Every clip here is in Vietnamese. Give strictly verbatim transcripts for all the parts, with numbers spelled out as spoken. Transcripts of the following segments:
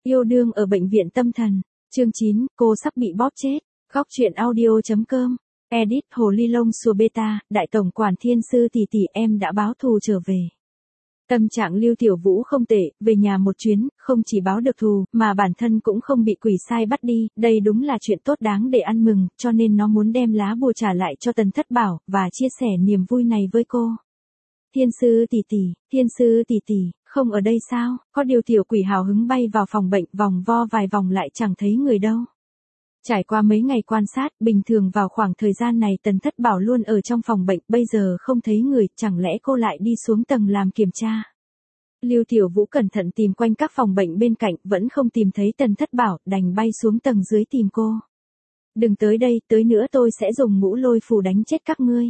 Yêu đương ở bệnh viện tâm thần. Chương chín, cô sắp bị bóp chết. Góc truyện audio.com. Edit Hồ Ly Lông Xùa Beta, Đại Tổng Quản Thiên Sư tỷ tỷ em đã báo thù trở về. Tâm trạng Lưu Tiểu Vũ không tệ, về nhà một chuyến, không chỉ báo được thù, mà bản thân cũng không bị quỷ sai bắt đi, đây đúng là chuyện tốt đáng để ăn mừng, cho nên nó muốn đem lá bùa trả lại cho Tần Thất Bảo, và chia sẻ niềm vui này với cô. Thiên Sư tỷ tỷ, Thiên Sư tỷ tỷ, không ở đây sao? Có điều tiểu quỷ hào hứng bay vào phòng bệnh, vòng vo vài vòng lại chẳng thấy người đâu. Trải qua mấy ngày quan sát, bình thường vào khoảng thời gian này Tần Thất Bảo luôn ở trong phòng bệnh, bây giờ không thấy người, chẳng lẽ cô lại đi xuống tầng làm kiểm tra. Lưu Tiểu Vũ cẩn thận tìm quanh các phòng bệnh bên cạnh, vẫn không tìm thấy Tần Thất Bảo, đành bay xuống tầng dưới tìm cô. Đừng tới đây, tới nữa tôi sẽ dùng ngũ lôi phù đánh chết các ngươi.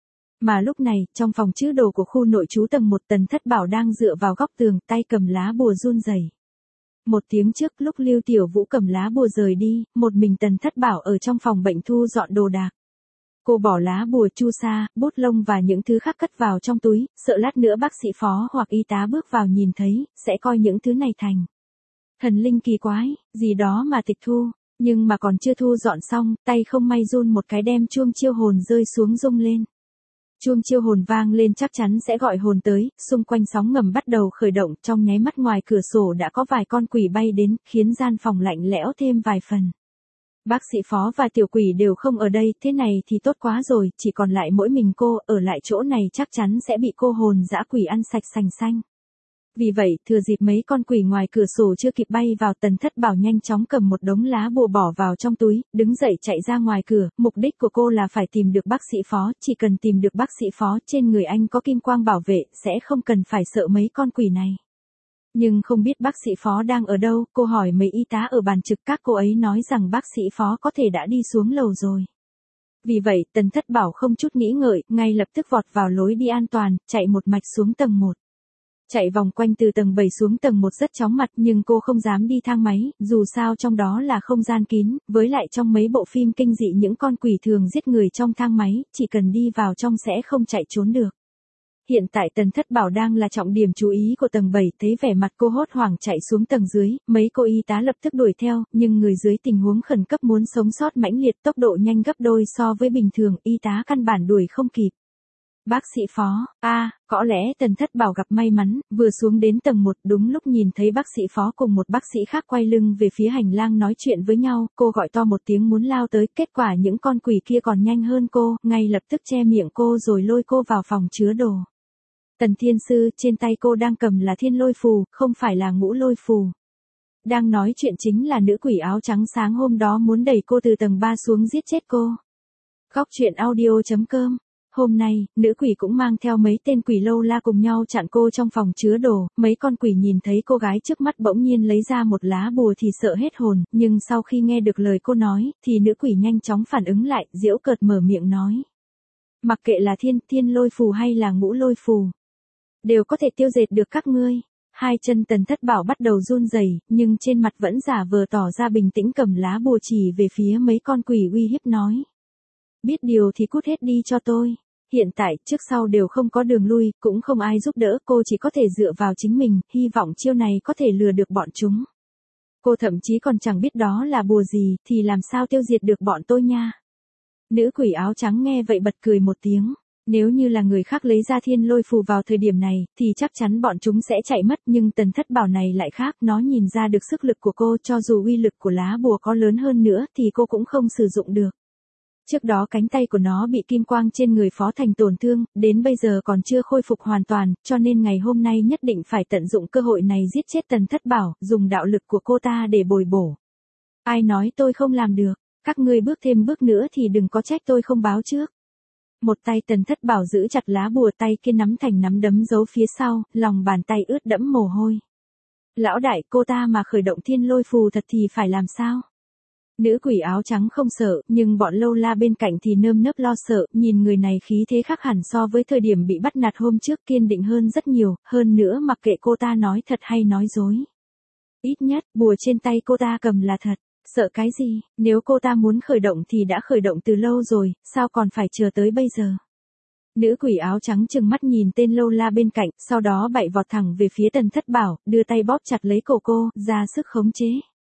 Mà lúc này, trong phòng trữ đồ của khu nội trú tầng một, Tần Thất Bảo đang dựa vào góc tường, tay cầm lá bùa run rẩy. Một tiếng trước, lúc Lưu Tiểu Vũ cầm lá bùa rời đi, một mình Tần Thất Bảo ở trong phòng bệnh thu dọn đồ đạc. Cô bỏ lá bùa, chu sa, bút lông và những thứ khác cất vào trong túi, sợ lát nữa bác sĩ phó hoặc y tá bước vào nhìn thấy, sẽ coi những thứ này thành thần linh kỳ quái, gì đó mà tịch thu. Nhưng mà còn chưa thu dọn xong, tay không may run một cái đem chuông chiêu hồn rơi xuống rung lên. Chuông chiêu hồn vang lên chắc chắn sẽ gọi hồn tới, xung quanh sóng ngầm bắt đầu khởi động, trong nháy mắt ngoài cửa sổ đã có vài con quỷ bay đến, khiến gian phòng lạnh lẽo thêm vài phần. Bác sĩ phó và tiểu quỷ đều không ở đây, thế này thì tốt quá rồi, chỉ còn lại mỗi mình cô, ở lại chỗ này chắc chắn sẽ bị cô hồn dã quỷ ăn sạch sành xanh. Vì vậy, thừa dịp mấy con quỷ ngoài cửa sổ chưa kịp bay vào, Tần Thất Bảo nhanh chóng cầm một đống lá bùa bỏ vào trong túi, đứng dậy chạy ra ngoài cửa, mục đích của cô là phải tìm được bác sĩ phó, chỉ cần tìm được bác sĩ phó, trên người anh có kim quang bảo vệ, sẽ không cần phải sợ mấy con quỷ này. Nhưng không biết bác sĩ phó đang ở đâu, cô hỏi mấy y tá ở bàn trực, các cô ấy nói rằng bác sĩ phó có thể đã đi xuống lầu rồi. Vì vậy, Tần Thất Bảo không chút nghĩ ngợi, ngay lập tức vọt vào lối đi an toàn, chạy một mạch xuống tầng một. Chạy vòng quanh từ tầng bảy xuống tầng một rất chóng mặt, nhưng cô không dám đi thang máy, dù sao trong đó là không gian kín, với lại trong mấy bộ phim kinh dị những con quỷ thường giết người trong thang máy, chỉ cần đi vào trong sẽ không chạy trốn được. Hiện tại Tần Thất Bảo đang là trọng điểm chú ý của tầng bảy, thấy vẻ mặt cô hốt hoảng chạy xuống tầng dưới, mấy cô y tá lập tức đuổi theo, nhưng người dưới tình huống khẩn cấp muốn sống sót mãnh liệt, tốc độ nhanh gấp đôi so với bình thường, y tá căn bản đuổi không kịp. Bác sĩ phó, a à, có lẽ Tần Thất Bảo gặp may mắn, vừa xuống đến tầng một, đúng lúc nhìn thấy bác sĩ phó cùng một bác sĩ khác quay lưng về phía hành lang nói chuyện với nhau, cô gọi to một tiếng muốn lao tới, kết quả những con quỷ kia còn nhanh hơn cô, ngay lập tức che miệng cô rồi lôi cô vào phòng chứa đồ. Tần Thiên Sư, trên tay cô đang cầm là thiên lôi phù, không phải là ngũ lôi phù. Đang nói chuyện chính là nữ quỷ áo trắng sáng hôm đó muốn đẩy cô từ tầng ba xuống giết chết cô. Góc truyện audio.com. Hôm nay, nữ quỷ cũng mang theo mấy tên quỷ lâu la cùng nhau chặn cô trong phòng chứa đồ, mấy con quỷ nhìn thấy cô gái trước mắt bỗng nhiên lấy ra một lá bùa thì sợ hết hồn, nhưng sau khi nghe được lời cô nói, thì nữ quỷ nhanh chóng phản ứng lại, giễu cợt mở miệng nói. Mặc kệ là thiên, thiên lôi phù hay là ngũ lôi phù, đều có thể tiêu diệt được các ngươi. Hai chân Tần Thất Bảo bắt đầu run rẩy, nhưng trên mặt vẫn giả vờ tỏ ra bình tĩnh cầm lá bùa chỉ về phía mấy con quỷ uy hiếp nói. Biết điều thì cút hết đi cho tôi. Hiện tại, trước sau đều không có đường lui, cũng không ai giúp đỡ, cô chỉ có thể dựa vào chính mình, hy vọng chiêu này có thể lừa được bọn chúng. Cô thậm chí còn chẳng biết đó là bùa gì, thì làm sao tiêu diệt được bọn tôi nha. Nữ quỷ áo trắng nghe vậy bật cười một tiếng. Nếu như là người khác lấy ra thiên lôi phù vào thời điểm này, thì chắc chắn bọn chúng sẽ chạy mất, nhưng Tần Thất Bảo này lại khác, nó nhìn ra được sức lực của cô, cho dù uy lực của lá bùa có lớn hơn nữa, thì cô cũng không sử dụng được. Trước đó cánh tay của nó bị kim quang trên người Phó Thành tổn thương, đến bây giờ còn chưa khôi phục hoàn toàn, cho nên ngày hôm nay nhất định phải tận dụng cơ hội này giết chết Tần Thất Bảo, dùng đạo lực của cô ta để bồi bổ. Ai nói tôi không làm được, các ngươi bước thêm bước nữa thì đừng có trách tôi không báo trước. Một tay Tần Thất Bảo giữ chặt lá bùa, tay kia nắm thành nắm đấm giấu phía sau, lòng bàn tay ướt đẫm mồ hôi. Lão đại, cô ta mà khởi động thiên lôi phù thật thì phải làm sao? Nữ quỷ áo trắng không sợ, nhưng bọn lâu la bên cạnh thì nơm nớp lo sợ, nhìn người này khí thế khác hẳn so với thời điểm bị bắt nạt hôm trước, kiên định hơn rất nhiều, hơn nữa mặc kệ cô ta nói thật hay nói dối. Ít nhất, bùa trên tay cô ta cầm là thật, sợ cái gì, nếu cô ta muốn khởi động thì đã khởi động từ lâu rồi, sao còn phải chờ tới bây giờ. Nữ quỷ áo trắng trừng mắt nhìn tên lâu la bên cạnh, sau đó bậy vọt thẳng về phía Tần Thất Bảo, đưa tay bóp chặt lấy cổ cô, ra sức khống chế.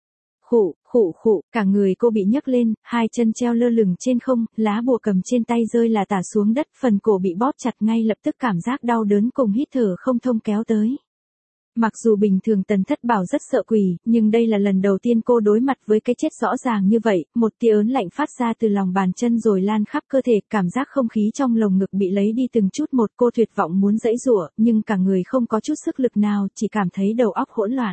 Khụ, khụ khụ, cả người cô bị nhấc lên, hai chân treo lơ lửng trên không, lá bùa cầm trên tay rơi là tả xuống đất, phần cổ bị bóp chặt ngay lập tức cảm giác đau đớn cùng hít thở không thông kéo tới. Mặc dù bình thường Tần Thất Bảo rất sợ quỷ, nhưng đây là lần đầu tiên cô đối mặt với cái chết rõ ràng như vậy, một tia ớn lạnh phát ra từ lòng bàn chân rồi lan khắp cơ thể, cảm giác không khí trong lồng ngực bị lấy đi từng chút một, cô tuyệt vọng muốn giãy giụa, nhưng cả người không có chút sức lực nào, chỉ cảm thấy đầu óc hỗn loạn.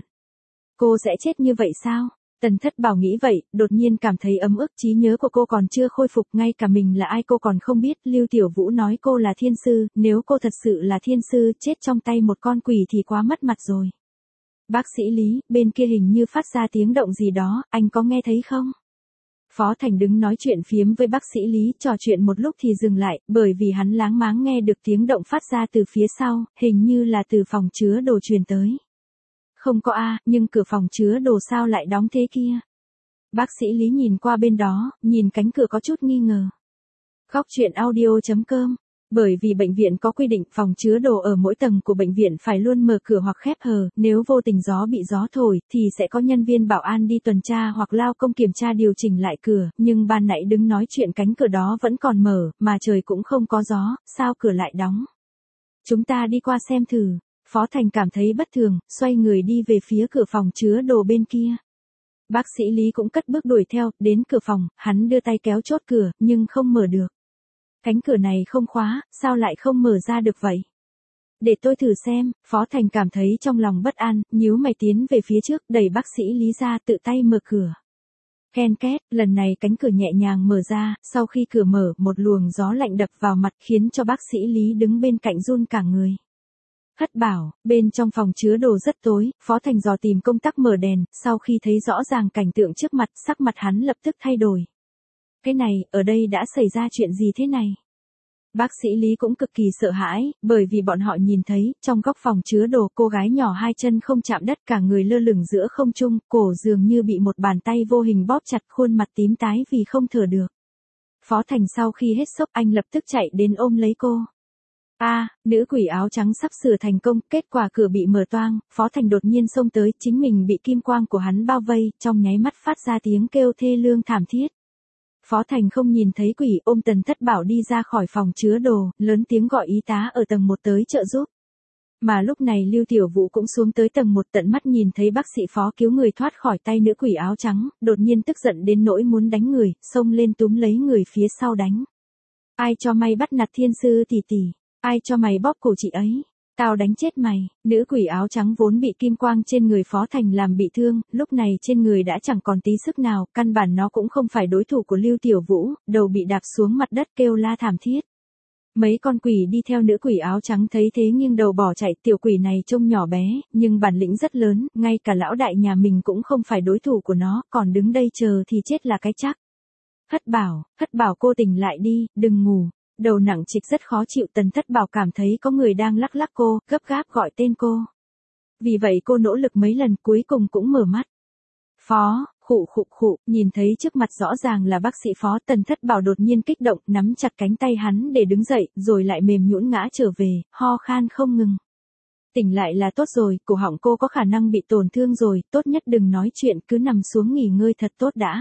Cô sẽ chết như vậy sao? Tần Thất Bảo nghĩ vậy, đột nhiên cảm thấy ấm ức, trí nhớ của cô còn chưa khôi phục, ngay cả mình là ai cô còn không biết, Lưu Tiểu Vũ nói cô là thiên sư, nếu cô thật sự là thiên sư, chết trong tay một con quỷ thì quá mất mặt rồi. Bác sĩ Lý, bên kia hình như phát ra tiếng động gì đó, anh có nghe thấy không? Phó Thành đứng nói chuyện phiếm với bác sĩ Lý, trò chuyện một lúc thì dừng lại, bởi vì hắn láng máng nghe được tiếng động phát ra từ phía sau, hình như là từ phòng chứa đồ truyền tới. Không có a, nhưng cửa phòng chứa đồ sao lại đóng thế kia? Bác sĩ Lý nhìn qua bên đó, nhìn cánh cửa có chút nghi ngờ. Góc truyện audio chấm com. Bởi vì bệnh viện có quy định phòng chứa đồ ở mỗi tầng của bệnh viện phải luôn mở cửa hoặc khép hờ, nếu vô tình gió bị gió thổi thì sẽ có nhân viên bảo an đi tuần tra hoặc lao công kiểm tra điều chỉnh lại cửa, nhưng ban nãy đứng nói chuyện cánh cửa đó vẫn còn mở, mà trời cũng không có gió, sao cửa lại đóng? Chúng ta đi qua xem thử. Phó Thành cảm thấy bất thường, xoay người đi về phía cửa phòng chứa đồ bên kia. Bác sĩ Lý cũng cất bước đuổi theo, đến cửa phòng, hắn đưa tay kéo chốt cửa, nhưng không mở được. Cánh cửa này không khóa, sao lại không mở ra được vậy? Để tôi thử xem, Phó Thành cảm thấy trong lòng bất an, nhíu mày tiến về phía trước, đẩy bác sĩ Lý ra tự tay mở cửa. Ken két, lần này cánh cửa nhẹ nhàng mở ra, sau khi cửa mở, một luồng gió lạnh đập vào mặt khiến cho bác sĩ Lý đứng bên cạnh run cả người. Thất Bảo, bên trong phòng chứa đồ rất tối, Phó Thành dò tìm công tắc mở đèn, sau khi thấy rõ ràng cảnh tượng trước mặt, sắc mặt hắn lập tức thay đổi. Cái này, ở đây đã xảy ra chuyện gì thế này? Bác sĩ Lý cũng cực kỳ sợ hãi, bởi vì bọn họ nhìn thấy, trong góc phòng chứa đồ cô gái nhỏ hai chân không chạm đất, cả người lơ lửng giữa không trung, cổ dường như bị một bàn tay vô hình bóp chặt, khuôn mặt tím tái vì không thở được. Phó Thành sau khi hết sốc anh lập tức chạy đến ôm lấy cô. A, à, nữ quỷ áo trắng sắp sửa thành công, kết quả cửa bị mở toang, Phó Thành đột nhiên xông tới, chính mình bị kim quang của hắn bao vây, trong nháy mắt phát ra tiếng kêu thê lương thảm thiết. Phó Thành không nhìn thấy quỷ, ôm Tần Thất Bảo đi ra khỏi phòng chứa đồ, lớn tiếng gọi y tá ở tầng một tới trợ giúp. Mà lúc này Lưu Tiểu Vũ cũng xuống tới tầng một, tận mắt nhìn thấy bác sĩ Phó cứu người thoát khỏi tay nữ quỷ áo trắng, đột nhiên tức giận đến nỗi muốn đánh người, xông lên túm lấy người phía sau đánh. Ai cho mày bắt nạt thiên sư tỷ tỷ? Ai cho mày bóp cổ chị ấy? Tao đánh chết mày. Nữ quỷ áo trắng vốn bị kim quang trên người Phó Thành làm bị thương, lúc này trên người đã chẳng còn tí sức nào, căn bản nó cũng không phải đối thủ của Lưu Tiểu Vũ, đầu bị đạp xuống mặt đất kêu la thảm thiết. Mấy con quỷ đi theo nữ quỷ áo trắng thấy thế nghiêng đầu bỏ chạy, tiểu quỷ này trông nhỏ bé, nhưng bản lĩnh rất lớn, ngay cả lão đại nhà mình cũng không phải đối thủ của nó, còn đứng đây chờ thì chết là cái chắc. Thất Bảo, Thất Bảo cô tỉnh lại đi, đừng ngủ. Đầu nặng trịch rất khó chịu, Tần Thất Bảo cảm thấy có người đang lắc lắc cô, gấp gáp gọi tên cô. Vì vậy cô nỗ lực mấy lần cuối cùng cũng mở mắt. Phó, khụ khụ khụ, nhìn thấy trước mặt rõ ràng là bác sĩ Phó, Tần Thất Bảo đột nhiên kích động, nắm chặt cánh tay hắn để đứng dậy, rồi lại mềm nhũn ngã trở về, ho khan không ngừng. Tỉnh lại là tốt rồi, cổ họng cô có khả năng bị tổn thương rồi, tốt nhất đừng nói chuyện, cứ nằm xuống nghỉ ngơi thật tốt đã.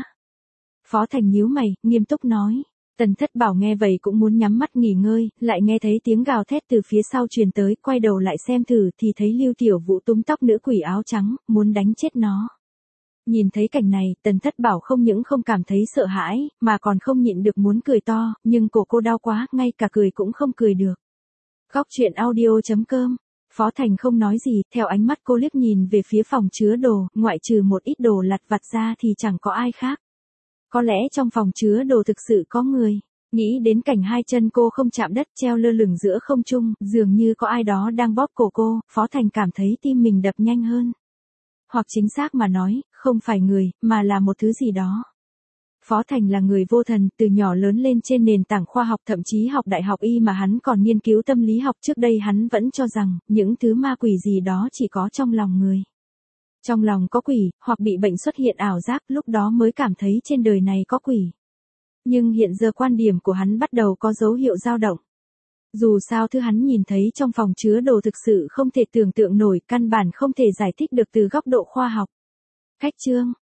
Phó Thành nhíu mày, nghiêm túc nói. Tần Thất Bảo nghe vậy cũng muốn nhắm mắt nghỉ ngơi, lại nghe thấy tiếng gào thét từ phía sau truyền tới, quay đầu lại xem thử thì thấy Lưu Tiểu Vũ túm tóc nữ quỷ áo trắng, muốn đánh chết nó. Nhìn thấy cảnh này, Tần Thất Bảo không những không cảm thấy sợ hãi, mà còn không nhịn được muốn cười to, nhưng cổ cô đau quá, ngay cả cười cũng không cười được. Góc truyện audio chấm com. Phó Thành không nói gì, theo ánh mắt cô liếc nhìn về phía phòng chứa đồ, ngoại trừ một ít đồ lặt vặt ra thì chẳng có ai khác. Có lẽ trong phòng chứa đồ thực sự có người. Nghĩ đến cảnh hai chân cô không chạm đất treo lơ lửng giữa không trung, dường như có ai đó đang bóp cổ cô, Phó Thành cảm thấy tim mình đập nhanh hơn. Hoặc chính xác mà nói, không phải người, mà là một thứ gì đó. Phó Thành là người vô thần, từ nhỏ lớn lên trên nền tảng khoa học, thậm chí học đại học y mà hắn còn nghiên cứu tâm lý học. Trước đây hắn vẫn cho rằng, những thứ ma quỷ gì đó chỉ có trong lòng người. Trong lòng có quỷ, hoặc bị bệnh xuất hiện ảo giác, lúc đó mới cảm thấy trên đời này có quỷ. Nhưng hiện giờ quan điểm của hắn bắt đầu có dấu hiệu dao động. Dù sao thứ hắn nhìn thấy trong phòng chứa đồ thực sự không thể tưởng tượng nổi, căn bản không thể giải thích được từ góc độ khoa học. Khách trương,